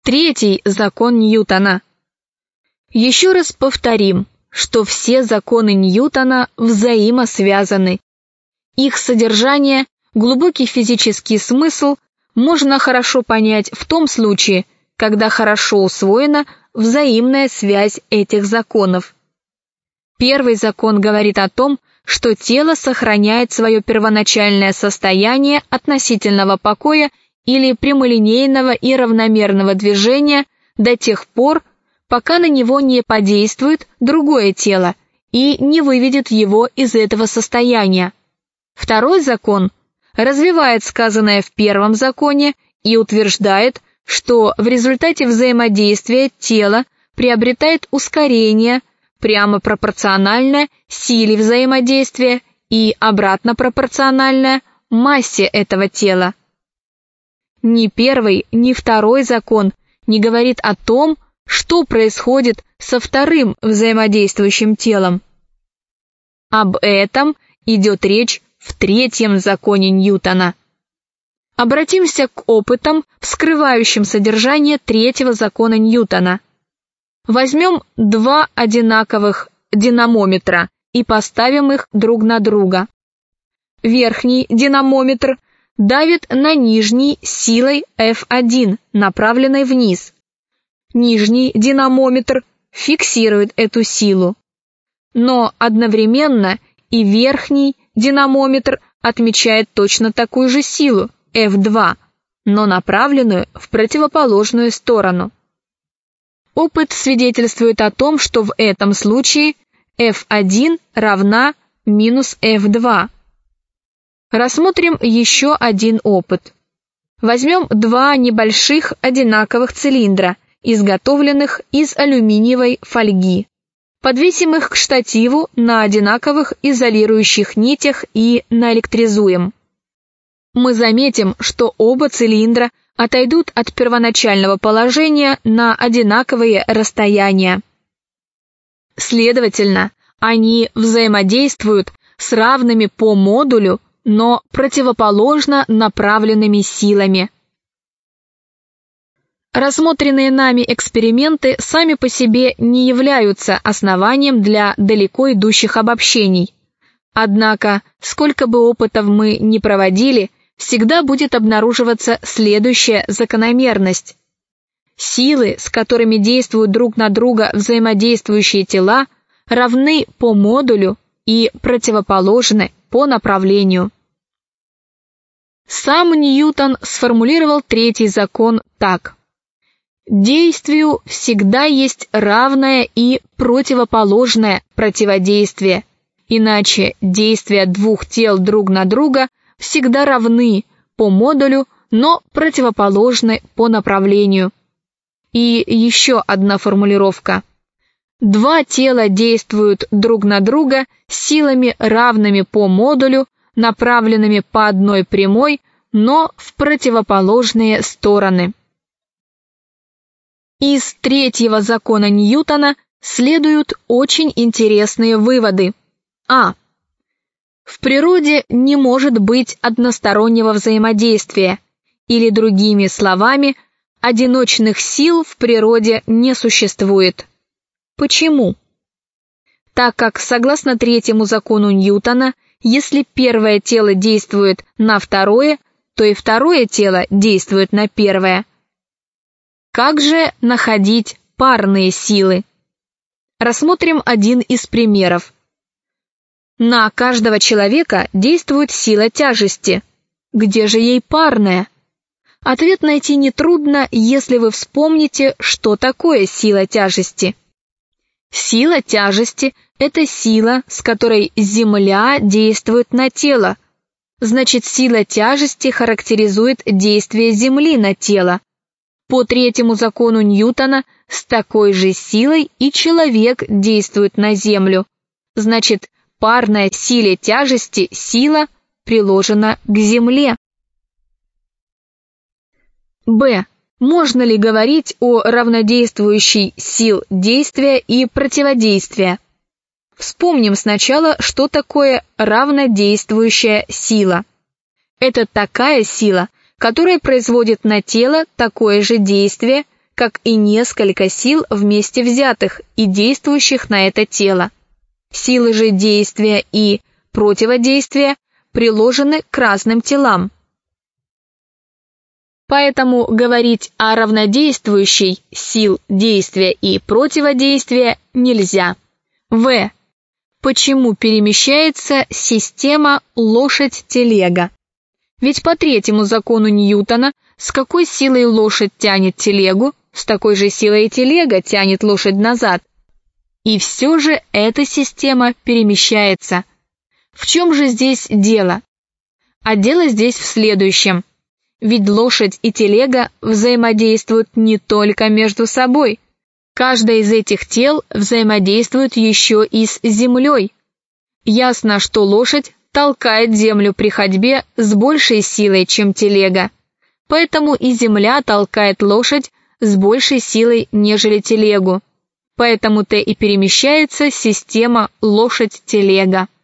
Третий закон Ньютона. Еще раз повторим, что все законы Ньютона взаимосвязаны. Их содержание, глубокий физический смысл можно хорошо понять в том случае, когда хорошо усвоена взаимная связь этих законов. Первый закон говорит о том, что тело сохраняет свое первоначальное состояние относительного покоя или прямолинейного и равномерного движения до тех пор, пока на него не подействует другое тело и не выведет его из этого состояния. Второй закон развивает сказанное в первом законе и утверждает, что в результате взаимодействия тело приобретает ускорение, прямо пропорциональное силе взаимодействия и обратно пропорциональное массе этого тела. Ни первый, ни второй закон не говорит о том, что происходит со вторым взаимодействующим телом. Об этом идет речь в третьем законе Ньютона. Обратимся к опытам, вскрывающим содержание третьего закона Ньютона. Возьмем два одинаковых динамометра и поставим их друг на друга. Верхний динамометр давит на нижний силой F1, направленной вниз. Нижний динамометр фиксирует эту силу. Но одновременно и верхний динамометр отмечает точно такую же силу, F2, но направленную в противоположную сторону. Опыт свидетельствует о том, что в этом случае F1 равна минус F2. Рассмотрим еще один опыт. Возьмем два небольших одинаковых цилиндра, изготовленных из алюминиевой фольги. Подвесим их к штативу на одинаковых изолирующих нитях и наэлектризуем. Мы заметим, что оба цилиндра отойдут от первоначального положения на одинаковые расстояния. Следовательно, они взаимодействуют с равными по модулю, но противоположно направленными силами. Рассмотренные нами эксперименты сами по себе не являются основанием для далеко идущих обобщений. Однако, сколько бы опытов мы ни проводили, всегда будет обнаруживаться следующая закономерность. Силы, с которыми действуют друг на друга взаимодействующие тела, равны по модулю и противоположны по направлению. Сам Ньютон сформулировал третий закон так. Действию всегда есть равное и противоположное противодействие, иначе действия двух тел друг на друга всегда равны по модулю, но противоположны по направлению. И еще одна формулировка. Два тела действуют друг на друга силами равными по модулю, направленными по одной прямой, но в противоположные стороны. Из третьего закона Ньютона следуют очень интересные выводы. А. В природе не может быть одностороннего взаимодействия, или, другими словами, одиночных сил в природе не существует. Почему? Так как, согласно третьему закону Ньютона, если первое тело действует на второе, то и второе тело действует на первое. Как же находить парные силы? Рассмотрим один из примеров. На каждого человека действует сила тяжести. Где же ей парная? Ответ найти нетрудно, если вы вспомните, что такое сила тяжести. Сила тяжести – это сила, с которой Земля действует на тело. Значит, сила тяжести характеризует действие Земли на тело. По третьему закону Ньютона с такой же силой и человек действует на Землю. Значит, парная силе тяжести сила приложена к Земле. Б. Можно ли говорить о равнодействующей сил действия и противодействия? Вспомним сначала, что такое равнодействующая сила. Это такая сила, которая производит на тело такое же действие, как и несколько сил вместе взятых и действующих на это тело. Силы же действия и противодействия приложены к разным телам. Поэтому говорить о равнодействующей сил действия и противодействия нельзя. В. Почему перемещается система лошадь-телега? Ведь по третьему закону Ньютона, с какой силой лошадь тянет телегу, с такой же силой и телега тянет лошадь назад. И все же эта система перемещается. В чем же здесь дело? А дело здесь в следующем. Ведь лошадь и телега взаимодействуют не только между собой. Каждое из этих тел взаимодействует еще и с землей. Ясно, что лошадь толкает землю при ходьбе с большей силой, чем телега. Поэтому и земля толкает лошадь с большей силой, нежели телегу. Поэтому-то и перемещается система лошадь-телега.